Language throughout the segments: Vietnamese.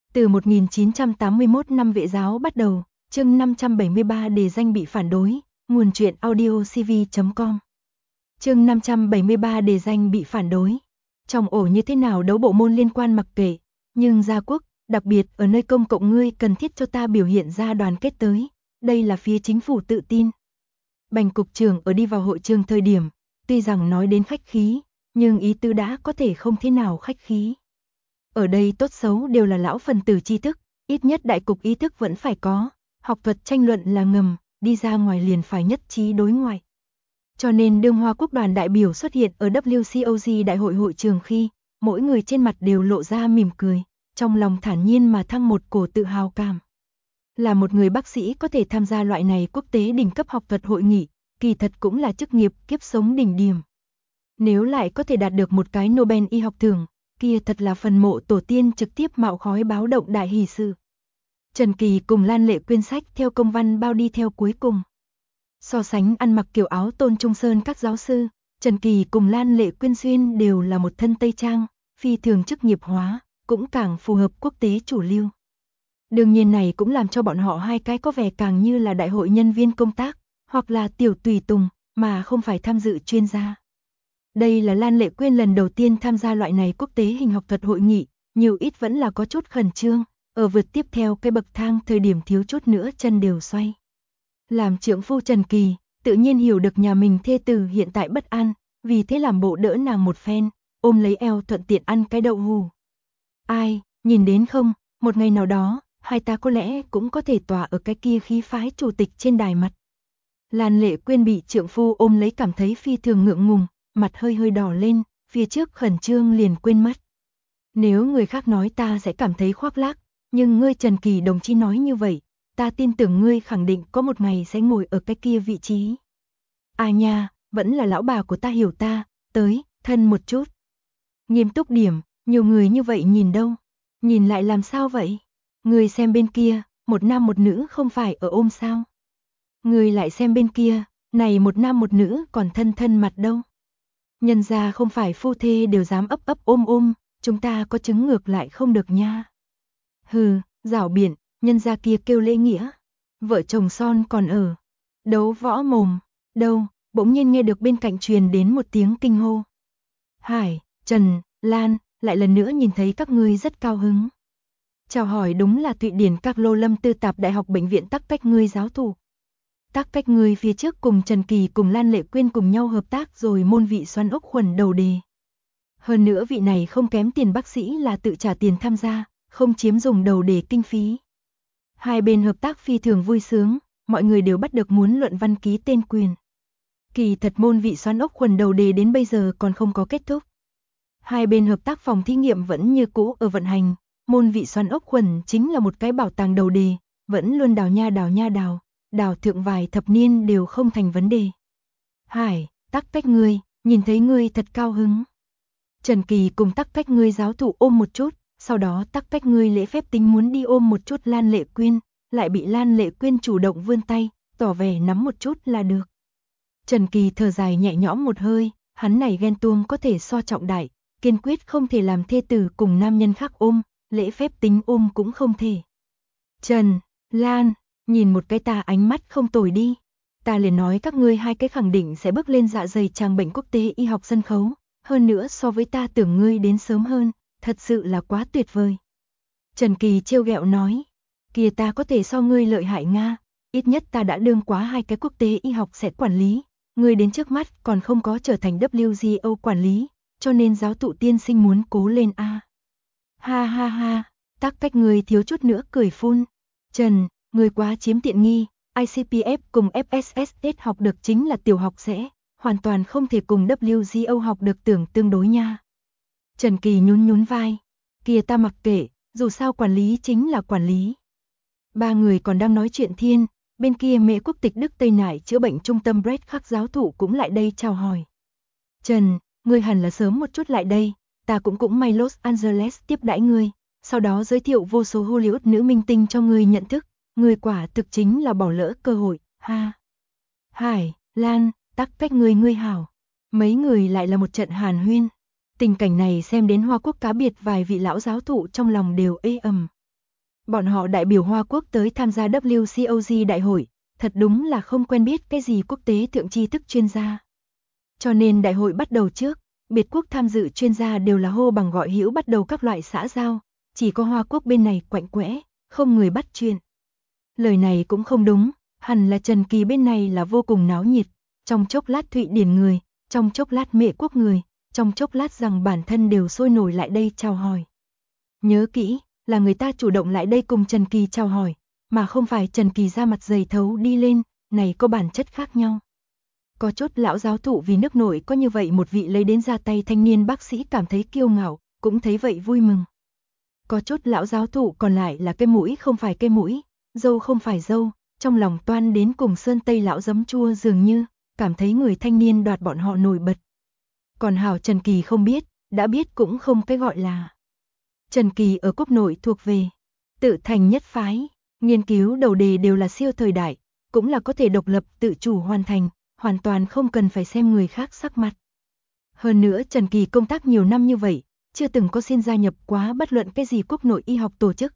Từ 1981 năm Vệ giáo bắt đầu, chương 573 đề danh bị phản đối, nguồn truyện audiocv.com. Chương 573 đề danh bị phản đối. Trong ổ như thế nào đấu bộ môn liên quan mặc kệ, nhưng gia quốc, đặc biệt ở nơi công cộng ngươi cần thiết cho ta biểu hiện ra đoàn kết tới, đây là phía chính phủ tự tin. Bành cục trưởng ở đi vào hội trường thời điểm, tuy rằng nói đến khách khí, nhưng ý tứ đã có thể không thế nào khách khí. Ở đây tốt xấu đều là lão phần tử tri thức, ít nhất đại cục ý thức vẫn phải có, học thuật tranh luận là ngầm, đi ra ngoài liền phải nhất trí đối ngoại. Cho nên đương Hoa Quốc đoàn đại biểu xuất hiện ở WCOG đại hội hội trường khi, mỗi người trên mặt đều lộ ra mỉm cười, trong lòng thản nhiên mà thăng một cổ tự hào cảm. Là một người bác sĩ có thể tham gia loại này quốc tế đỉnh cấp học thuật hội nghị, kỳ thật cũng là chức nghiệp kiếp sống đỉnh điểm. Nếu lại có thể đạt được một cái Nobel y học thưởng, kia thật là phần mộ tổ tiên trực tiếp mạo khói báo động đại hỷ sự. Trần Kỳ cùng Lan Lệ Quyên sách theo công văn bao đi theo cuối cùng. So sánh ăn mặc kiểu áo Tôn Trung Sơn các giáo sư, Trần Kỳ cùng Lan Lệ Quyên xuyên đều là một thân tây trang, phi thường chức nghiệp hóa, cũng càng phù hợp quốc tế chủ lưu. Đương nhiên này cũng làm cho bọn họ hai cái có vẻ càng như là đại hội nhân viên công tác, hoặc là tiểu tùy tùng, mà không phải tham dự chuyên gia. Đây là Lan Lệ Quyên lần đầu tiên tham gia loại này quốc tế hình học thuật hội nghị, nhiều ít vẫn là có chút khẩn trương, ở vượt tiếp theo cái bậc thang thời điểm thiếu chút nữa chân đều xoay. Làm trưởng phu Trần Kỳ, tự nhiên hiểu được nhà mình thê tử hiện tại bất an, vì thế làm bộ đỡ nàng một phen, ôm lấy eo thuận tiện ăn cái đậu hù. Ai, nhìn đến không, một ngày nào đó, hai ta có lẽ cũng có thể tỏa ở cái kia khí phái chủ tịch trên đài mặt. Lan Lệ Quyên bị trưởng phu ôm lấy cảm thấy phi thường ngượng ngùng, mặt hơi hơi đỏ lên, phía trước khẩn trương liền quên mất. Nếu người khác nói ta sẽ cảm thấy khoác lác, nhưng ngươi Trần Kỳ đồng chí nói như vậy, ta tin tưởng ngươi khẳng định có một ngày sẽ ngồi ở cái kia vị trí. À nha, vẫn là lão bà của ta hiểu ta, tới, thân một chút. Nghiêm túc điểm, nhiều người như vậy nhìn đâu, nhìn lại làm sao vậy? Người xem bên kia, một nam một nữ không phải ở ôm sao? Người lại xem bên kia, này một nam một nữ còn thân thân mặt đâu? Nhân gia không phải phu thê đều dám ấp ấp ôm, chúng ta có chứng ngược lại không được nha. Hừ, rảo biện, nhân gia kia kêu lễ nghĩa. Vợ chồng son còn ở. Đấu võ mồm, đâu, bỗng nhiên nghe được bên cạnh truyền đến một tiếng kinh hô. Hải, Trần, Lan, lại lần nữa nhìn thấy các ngươi rất cao hứng. Chào hỏi đúng là Thụy Điển các lô lâm tư tạp đại học bệnh viện Tắc Cách ngươi giáo thủ. Tắc Cách ngươi phía trước cùng Trần Kỳ cùng Lan Lệ Quyên cùng nhau hợp tác rồi môn vị xoắn ốc khuẩn đầu đề. Hơn nữa vị này không kém tiền bác sĩ là tự trả tiền tham gia, không chiếm dùng đầu đề kinh phí. Hai bên hợp tác phi thường vui sướng, mọi người đều bắt được muốn luận văn ký tên quyền. Kỳ thật môn vị xoắn ốc khuẩn đầu đề đến bây giờ còn không có kết thúc. Hai bên hợp tác phòng thí nghiệm vẫn như cũ ở vận hành, môn vị xoắn ốc khuẩn chính là một cái bảo tàng đầu đề, vẫn luôn đào thượng vài thập niên đều không thành vấn đề. Hải, Tắc Cách ngươi, nhìn thấy ngươi thật cao hứng. Trần Kỳ cùng Tắc Cách ngươi giáo thụ ôm một chút, sau đó Tắc Cách ngươi lễ phép tính muốn đi ôm một chút Lan Lệ Quyên, lại bị Lan Lệ Quyên chủ động vươn tay, tỏ vẻ nắm một chút là được. Trần Kỳ thở dài nhẹ nhõm một hơi, hắn này ghen tuông có thể so trọng đại, kiên quyết không thể làm thê tử cùng nam nhân khác ôm, lễ phép tính ôm cũng không thể. Trần, Lan, nhìn một cái ta ánh mắt không tồi đi. Ta liền nói các ngươi hai cái khẳng định sẽ bước lên dạ dày tràng bệnh quốc tế y học sân khấu, hơn nữa so với ta tưởng ngươi đến sớm hơn, thật sự là quá tuyệt vời. Trần Kỳ trêu ghẹo nói, kìa ta có thể so ngươi lợi hại Nga, ít nhất ta đã đương quá hai cái quốc tế y học sẽ quản lý, ngươi đến trước mắt còn không có trở thành WGO quản lý, cho nên giáo thụ tiên sinh muốn cố lên a. Ha ha ha, Tắc Cách ngươi thiếu chút nữa cười phun. Trần, ngươi quá chiếm tiện nghi, ICPF cùng FSSS học được chính là tiểu học sẽ, hoàn toàn không thể cùng WGO học được tưởng tương đối nha. Trần Kỳ nhún vai, kìa ta mặc kệ, dù sao quản lý chính là quản lý. Ba người còn đang nói chuyện thiên, bên kia mẹ quốc tịch Đức Tây Nải chữa bệnh trung tâm Brett Khắc giáo thụ cũng lại đây chào hỏi. Trần, ngươi hẳn là sớm một chút lại đây, ta cũng may Los Angeles tiếp đãi ngươi, sau đó giới thiệu vô số Hollywood nữ minh tinh cho ngươi nhận thức, ngươi quả thực chính là bỏ lỡ cơ hội, ha. Hải, Lan, Tắc Cách ngươi hảo. Mấy người lại là một trận hàn huyên. Tình cảnh này xem đến Hoa Quốc cá biệt vài vị lão giáo thụ trong lòng đều ê ẩm. Bọn họ đại biểu Hoa Quốc tới tham gia WCOG đại hội, thật đúng là không quen biết cái gì quốc tế thượng tri thức chuyên gia. Cho nên đại hội bắt đầu trước, biệt quốc tham dự chuyên gia đều là hô bằng gọi hữu bắt đầu các loại xã giao, chỉ có Hoa Quốc bên này quạnh quẽ, không người bắt chuyện. Lời này cũng không đúng, hẳn là Trần Kỳ bên này là vô cùng náo nhiệt, trong chốc lát Thụy Điển người, trong chốc lát Mễ Quốc người, trong chốc lát rằng bản thân đều sôi nổi lại đây chào hỏi. Nhớ kỹ, là người ta chủ động lại đây cùng Trần Kỳ chào hỏi, mà không phải Trần Kỳ ra mặt dày thấu đi lên, này có bản chất khác nhau. Có chút lão giáo thụ vì nước nội có như vậy một vị lấy đến ra tay thanh niên bác sĩ cảm thấy kiêu ngạo, cũng thấy vậy vui mừng. Có chút lão giáo thụ còn lại là cái mũi không phải cái mũi, dâu không phải dâu, trong lòng toan đến cùng sơn tây lão giấm chua dường như, cảm thấy người thanh niên đoạt bọn họ nổi bật. Còn hảo Trần Kỳ không biết, đã biết cũng không cái gọi là. Trần Kỳ ở quốc nội thuộc về tự thành nhất phái, nghiên cứu đầu đề đều là siêu thời đại, cũng là có thể độc lập tự chủ hoàn thành, hoàn toàn không cần phải xem người khác sắc mặt. Hơn nữa Trần Kỳ công tác nhiều năm như vậy, chưa từng có xin gia nhập quá bất luận cái gì quốc nội y học tổ chức.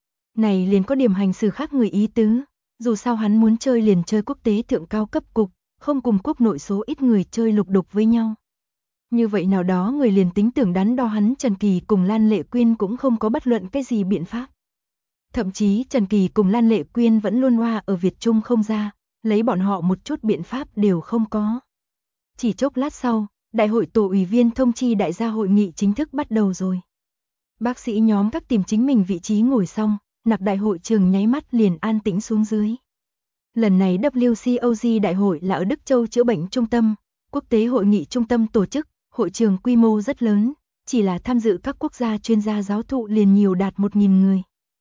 Này liền có điểm hành xử khác người ý tứ, dù sao hắn muốn chơi liền chơi quốc tế thượng cao cấp cục, không cùng quốc nội số ít người chơi lục đục với nhau. Như vậy nào đó người liền tính tưởng đắn đo hắn Trần Kỳ cùng Lan Lệ Quyên cũng không có bất luận cái gì biện pháp. Thậm chí Trần Kỳ cùng Lan Lệ Quyên vẫn luôn hoa ở Việt Trung không ra, lấy bọn họ một chút biện pháp đều không có. Chỉ chốc lát sau, đại hội tổ ủy viên thông chi đại gia hội nghị chính thức bắt đầu rồi. Bác sĩ nhóm các tìm chính mình vị trí ngồi xong, nặc đại hội trường nháy mắt liền an tĩnh xuống dưới. Lần này WCOG đại hội là ở Đức Châu chữa bệnh trung tâm, quốc tế hội nghị trung tâm tổ chức, hội trường quy mô rất lớn, chỉ là tham dự các quốc gia chuyên gia giáo thụ liền nhiều đạt 1.000 người.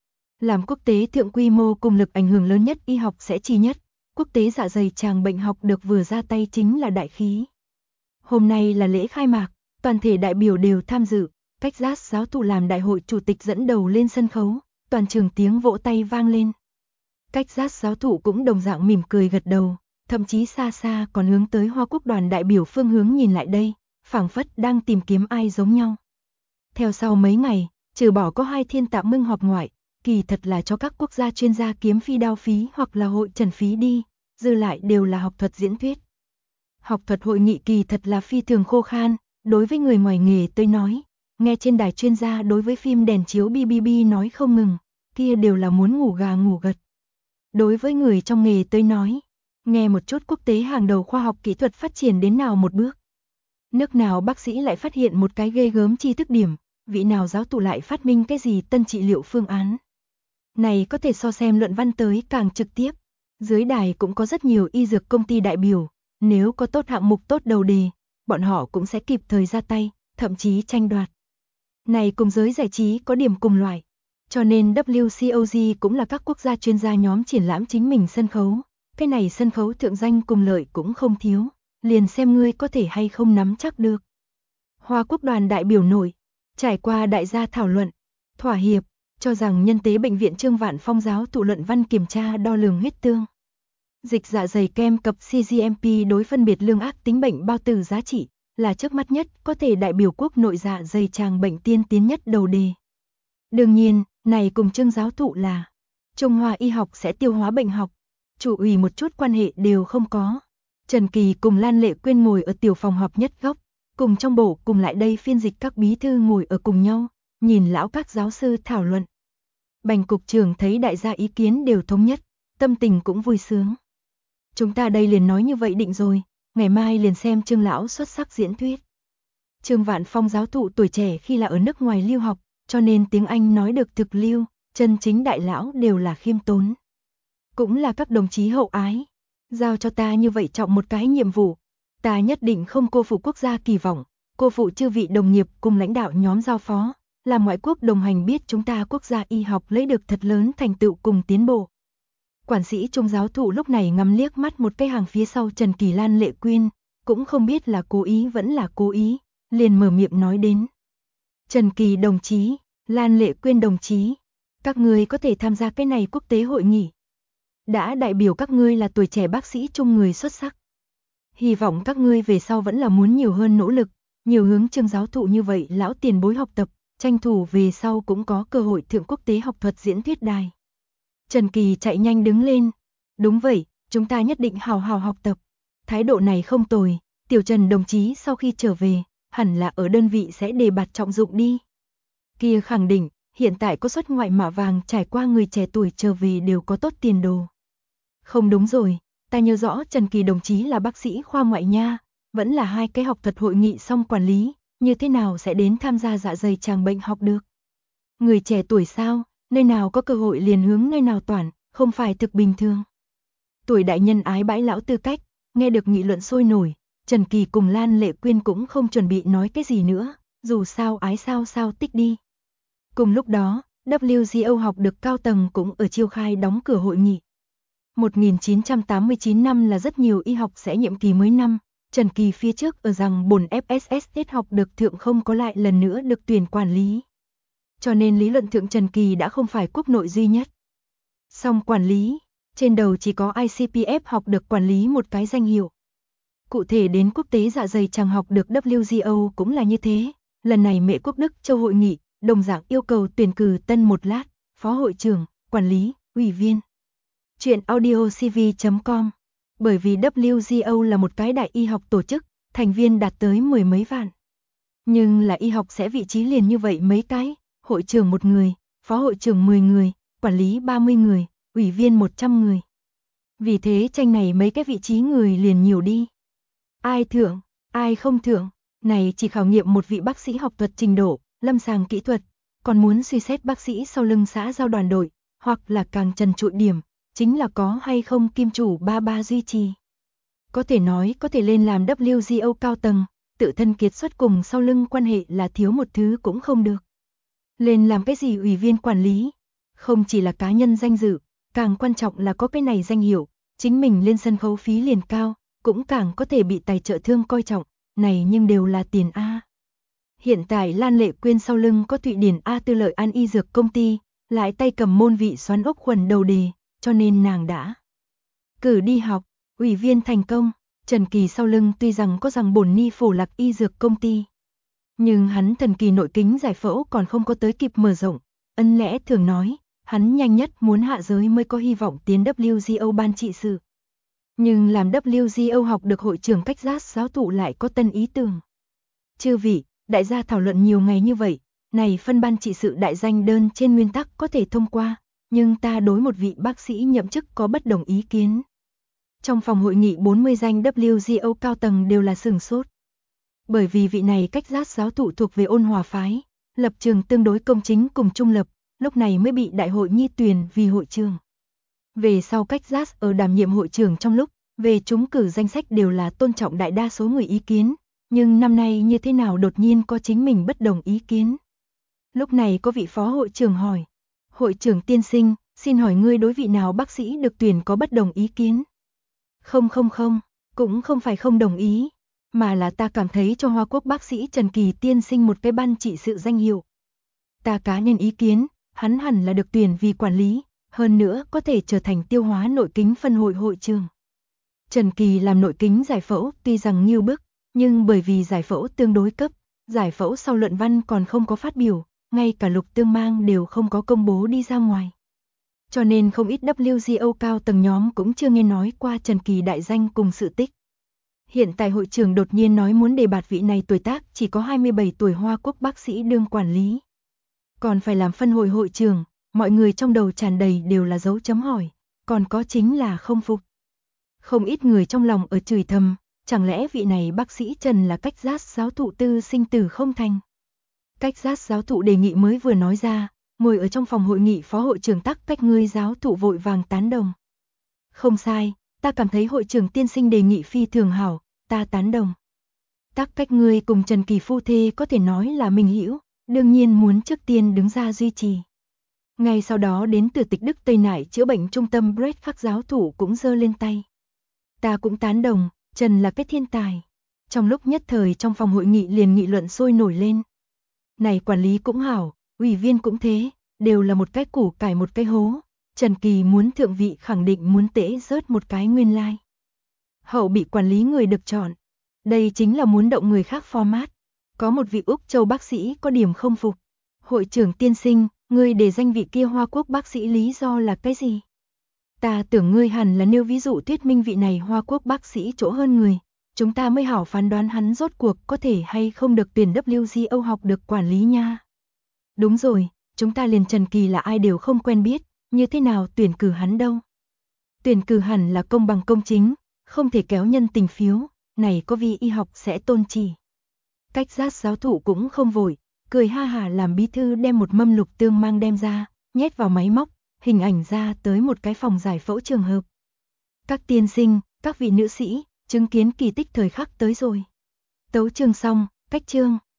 Làm quốc tế thượng quy mô cùng lực ảnh hưởng lớn nhất y học sẽ chi nhất, quốc tế dạ dày tràng bệnh học được vừa ra tay chính là đại khí. Hôm nay là lễ khai mạc, toàn thể đại biểu đều tham dự, Cách Giác giáo thụ làm đại hội chủ tịch dẫn đầu lên sân khấu, toàn trường tiếng vỗ tay vang lên. Cách Giác giáo thụ cũng đồng dạng mỉm cười gật đầu, thậm chí xa xa còn hướng tới Hoa Quốc đoàn đại biểu phương hướng nhìn lại đây, phảng phất đang tìm kiếm ai giống nhau. Theo sau mấy ngày, trừ bỏ có 2 thiên tạm ngưng họp ngoại, kỳ thật là cho các quốc gia chuyên gia kiếm phi đao phí hoặc là hội trần phí đi, dư lại đều là học thuật diễn thuyết. Học thuật hội nghị kỳ thật là phi thường khô khan, đối với người ngoài nghề tôi nói, nghe trên đài chuyên gia đối với phim đèn chiếu BBB nói không ngừng, kia đều là muốn ngủ gà ngủ gật. Đối với người trong nghề tôi nói, nghe một chút quốc tế hàng đầu khoa học kỹ thuật phát triển đến nào một bước. Nước nào bác sĩ lại phát hiện một cái ghê gớm tri thức điểm, vị nào giáo thụ lại phát minh cái gì tân trị liệu phương án. Này có thể so xem luận văn tới càng trực tiếp. Dưới đài cũng có rất nhiều y dược công ty đại biểu, nếu có tốt hạng mục tốt đầu đề, bọn họ cũng sẽ kịp thời ra tay, thậm chí tranh đoạt. Này cùng giới giải trí có điểm cùng loại, cho nên WCOG cũng là các quốc gia chuyên gia nhóm triển lãm chính mình sân khấu, cái này sân khấu thượng danh cùng lợi cũng không thiếu, liền xem ngươi có thể hay không nắm chắc được. Hoa Quốc đoàn đại biểu nổi, trải qua đại gia thảo luận, thỏa hiệp, cho rằng nhân tế bệnh viện Trương Vạn Phong giáo thụ luận văn kiểm tra đo lường huyết tương. Dịch dạ dày kem cập CGMP đối phân biệt lương ác tính bệnh bao tử giá trị, là trước mắt nhất có thể đại biểu quốc nội dạ dày tràng bệnh tiên tiến nhất đầu đề. Đương nhiên, này cùng Trương giáo thụ là Trung Hoa y học sẽ tiêu hóa bệnh học, chủ ủy một chút quan hệ đều không có. Trần Kỳ cùng Lan Lệ Quyên ngồi ở tiểu phòng họp nhất góc, cùng trong bộ cùng lại đây phiên dịch các bí thư ngồi ở cùng nhau, nhìn lão các giáo sư thảo luận. Bành cục trưởng thấy đại gia ý kiến đều thống nhất, tâm tình cũng vui sướng. Chúng ta đây liền nói như vậy định rồi, ngày mai liền xem Trương lão xuất sắc diễn thuyết. Trương Vạn Phong giáo thụ tuổi trẻ khi là ở nước ngoài lưu học, cho nên tiếng Anh nói được thực lưu, chân chính đại lão đều là khiêm tốn. Cũng là các đồng chí hậu ái, giao cho ta như vậy trọng một cái nhiệm vụ, ta nhất định không cô phụ quốc gia kỳ vọng, cô phụ chư vị đồng nghiệp cùng lãnh đạo nhóm giao phó, làm ngoại quốc đồng hành biết chúng ta quốc gia y học lấy được thật lớn thành tựu cùng tiến bộ. Quản sĩ Trung giáo thụ lúc này ngắm liếc mắt một cái hàng phía sau Trần Kỳ Lan Lệ Quyên, cũng không biết là cố ý vẫn là cố ý, liền mở miệng nói đến. Trần Kỳ đồng chí, Lan Lệ Quyên đồng chí, các ngươi có thể tham gia cái này quốc tế hội nghị. Đã đại biểu các ngươi là tuổi trẻ bác sĩ Trung người xuất sắc. Hy vọng các ngươi về sau vẫn là muốn nhiều hơn nỗ lực, nhiều hướng Trương giáo thụ như vậy lão tiền bối học tập, tranh thủ về sau cũng có cơ hội thượng quốc tế học thuật diễn thuyết đài. Trần Kỳ chạy nhanh đứng lên. Đúng vậy, chúng ta nhất định hào hào học tập. Thái độ này không tồi, Tiểu Trần đồng chí sau khi trở về, hẳn là ở đơn vị sẽ đề bạt trọng dụng đi. Kia khẳng định, hiện tại có xuất ngoại mạ vàng trải qua người trẻ tuổi trở về đều có tốt tiền đồ. Không đúng rồi, ta nhớ rõ Trần Kỳ đồng chí là bác sĩ khoa ngoại nha, vẫn là 2 cái học thuật hội nghị xong quản lý, như thế nào sẽ đến tham gia dạ dày tràng bệnh học được. Người trẻ tuổi sao, nơi nào có cơ hội liền hướng nơi nào toàn, không phải thực bình thường. Tuổi đại nhân ái bãi lão tư cách, nghe được nghị luận sôi nổi, Trần Kỳ cùng Lan Lệ Quyên cũng không chuẩn bị nói cái gì nữa, dù sao ái sao sao tích đi. Cùng lúc đó, WGO học được cao tầng cũng ở chiêu khai đóng cửa hội nghị. 1989 năm là rất nhiều y học sẽ nhiệm kỳ mới năm, Trần Kỳ phía trước ở rằng bổn FSS học được thượng không có lại lần nữa được tuyển quản lý. Cho nên lý luận thượng Trần Kỳ đã không phải quốc nội duy nhất. Song quản lý, trên đầu chỉ có ICPF học được quản lý một cái danh hiệu. Cụ thể đến quốc tế dạ dày tràng học được WGO cũng là như thế, lần này Mễ Quốc Đức Châu hội nghị, đồng dạng yêu cầu tuyển cử tân một lát, phó hội trưởng, quản lý, ủy viên. Chuyện audiocv.com. Bởi vì WGO là một cái đại y học tổ chức, thành viên đạt tới 10 mấy vạn. Nhưng là y học sẽ vị trí liền như vậy mấy cái, hội trưởng 1 người, phó hội trưởng 10 người, quản lý 30 người, ủy viên 100 người. Vì thế tranh này mấy cái vị trí người liền nhiều đi. Ai thượng, ai không thượng, này chỉ khảo nghiệm một vị bác sĩ học thuật trình độ, lâm sàng kỹ thuật, còn muốn suy xét bác sĩ sau lưng xã giao đoàn đội, hoặc là càng trần trụi điểm, chính là có hay không kim chủ ba ba duy trì. Có thể nói có thể lên làm WGO cao tầng, tự thân kiệt xuất cùng sau lưng quan hệ là thiếu một thứ cũng không được. Lên làm cái gì ủy viên quản lý, không chỉ là cá nhân danh dự, càng quan trọng là có cái này danh hiệu, chính mình lên sân khấu phí liền cao, cũng càng có thể bị tài trợ thương coi trọng, này nhưng đều là tiền A. Hiện tại Lan Lệ Quyên sau lưng có Thụy Điển A Tư Lợi An Y Dược công ty, lại tay cầm môn vị xoắn ốc khuẩn đầu đề, cho nên nàng đã cử đi học, ủy viên thành công. Trần Kỳ sau lưng tuy rằng có rằng bổn ni phổ lạc y dược công ty, nhưng hắn thần kỳ nội kính giải phẫu còn không có tới kịp mở rộng, ân lẽ thường nói, hắn nhanh nhất muốn hạ giới mới có hy vọng tiến WGO ban trị sự. Nhưng làm WGO học được hội trưởng cách giác giáo thụ lại có tân ý tưởng. Chư vị, đại gia thảo luận nhiều ngày như vậy, này phân ban trị sự đại danh đơn trên nguyên tắc có thể thông qua, nhưng ta đối một vị bác sĩ nhậm chức có bất đồng ý kiến. Trong phòng hội nghị 40 danh WGO cao tầng đều là sửng sốt. Bởi vì vị này cách giác giáo thụ thuộc về ôn hòa phái, lập trường tương đối công chính cùng trung lập, lúc này mới bị đại hội nhi tuyển vì hội trưởng. Về sau cách giác ở đảm nhiệm hội trưởng trong lúc, về trúng cử danh sách đều là tôn trọng đại đa số người ý kiến, nhưng năm nay như thế nào đột nhiên có chính mình bất đồng ý kiến. Lúc này có vị phó hội trưởng hỏi, hội trưởng tiên sinh, xin hỏi ngươi đối vị nào bác sĩ được tuyển có bất đồng ý kiến? Không, cũng không phải không đồng ý, mà là ta cảm thấy cho Hoa Quốc bác sĩ Trần Kỳ tiên sinh một cái ban trị sự danh hiệu. Ta cá nhân ý kiến, hắn hẳn là được tuyển vì quản lý, hơn nữa có thể trở thành tiêu hóa nội kính phân hội hội trưởng. Trần Kỳ làm nội kính giải phẫu tuy rằng nghiêu bức, nhưng bởi vì giải phẫu tương đối cấp, giải phẫu sau luận văn còn không có phát biểu, ngay cả lục tương mang đều không có công bố đi ra ngoài. Cho nên không ít WGO cao tầng nhóm cũng chưa nghe nói qua Trần Kỳ đại danh cùng sự tích. Hiện tại hội trưởng đột nhiên nói muốn đề bạt vị này tuổi tác chỉ có 27 tuổi Hoa Quốc bác sĩ đương quản lý. Còn phải làm phân hội hội trưởng, mọi người trong đầu tràn đầy đều là dấu chấm hỏi, còn có chính là không phục. Không ít người trong lòng ở chửi thầm, chẳng lẽ vị này bác sĩ Trần là cách giác giáo thụ tư sinh tử không thành. Cách giác giáo thụ đề nghị mới vừa nói ra, ngồi ở trong phòng hội nghị phó hội trưởng Tắc Cách ngươi giáo thụ vội vàng tán đồng. Không sai, ta cảm thấy hội trưởng tiên sinh đề nghị phi thường hảo, ta tán đồng. Tắc Cách ngươi cùng Trần Kỳ phu thê có thể nói là minh hữu, đương nhiên muốn trước tiên đứng ra duy trì. Ngay sau đó đến từ Tịch Đức Tây Nại chữa bệnh trung tâm Brett Khắc giáo thụ cũng giơ lên tay. Ta cũng tán đồng, Trần là cái thiên tài. Trong lúc nhất thời trong phòng hội nghị liền nghị luận sôi nổi lên. Này quản lý cũng hảo, ủy viên cũng thế, đều là một cái củ cải một cái hố. Trần Kỳ muốn thượng vị khẳng định muốn tễ rớt một cái nguyên lai. Hậu bị quản lý người được chọn. Đây chính là muốn động người khác format. Có một vị Úc Châu bác sĩ có điểm không phục. Hội trưởng tiên sinh, ngươi đề danh vị kia Hoa Quốc bác sĩ lý do là cái gì? Ta tưởng ngươi hẳn là nêu ví dụ thuyết minh vị này Hoa Quốc bác sĩ chỗ hơn người, chúng ta mới hảo phán đoán hắn rốt cuộc có thể hay không được tuyển WGO học được quản lý nha. Đúng rồi, chúng ta liền Trần Kỳ là ai đều không quen biết, như thế nào tuyển cử hắn đâu. Tuyển cử hẳn là công bằng công chính, không thể kéo nhân tình phiếu, này có vì y học sẽ tôn chỉ. Cách giác giáo thụ cũng không vội, cười ha hả làm bí thư đem một mâm lục tương mang đem ra, nhét vào máy móc, hình ảnh ra tới một cái phòng giải phẫu trường hợp. Các tiên sinh, các vị nữ sĩ, chứng kiến kỳ tích thời khắc tới rồi. Tấu chương xong, cách chương.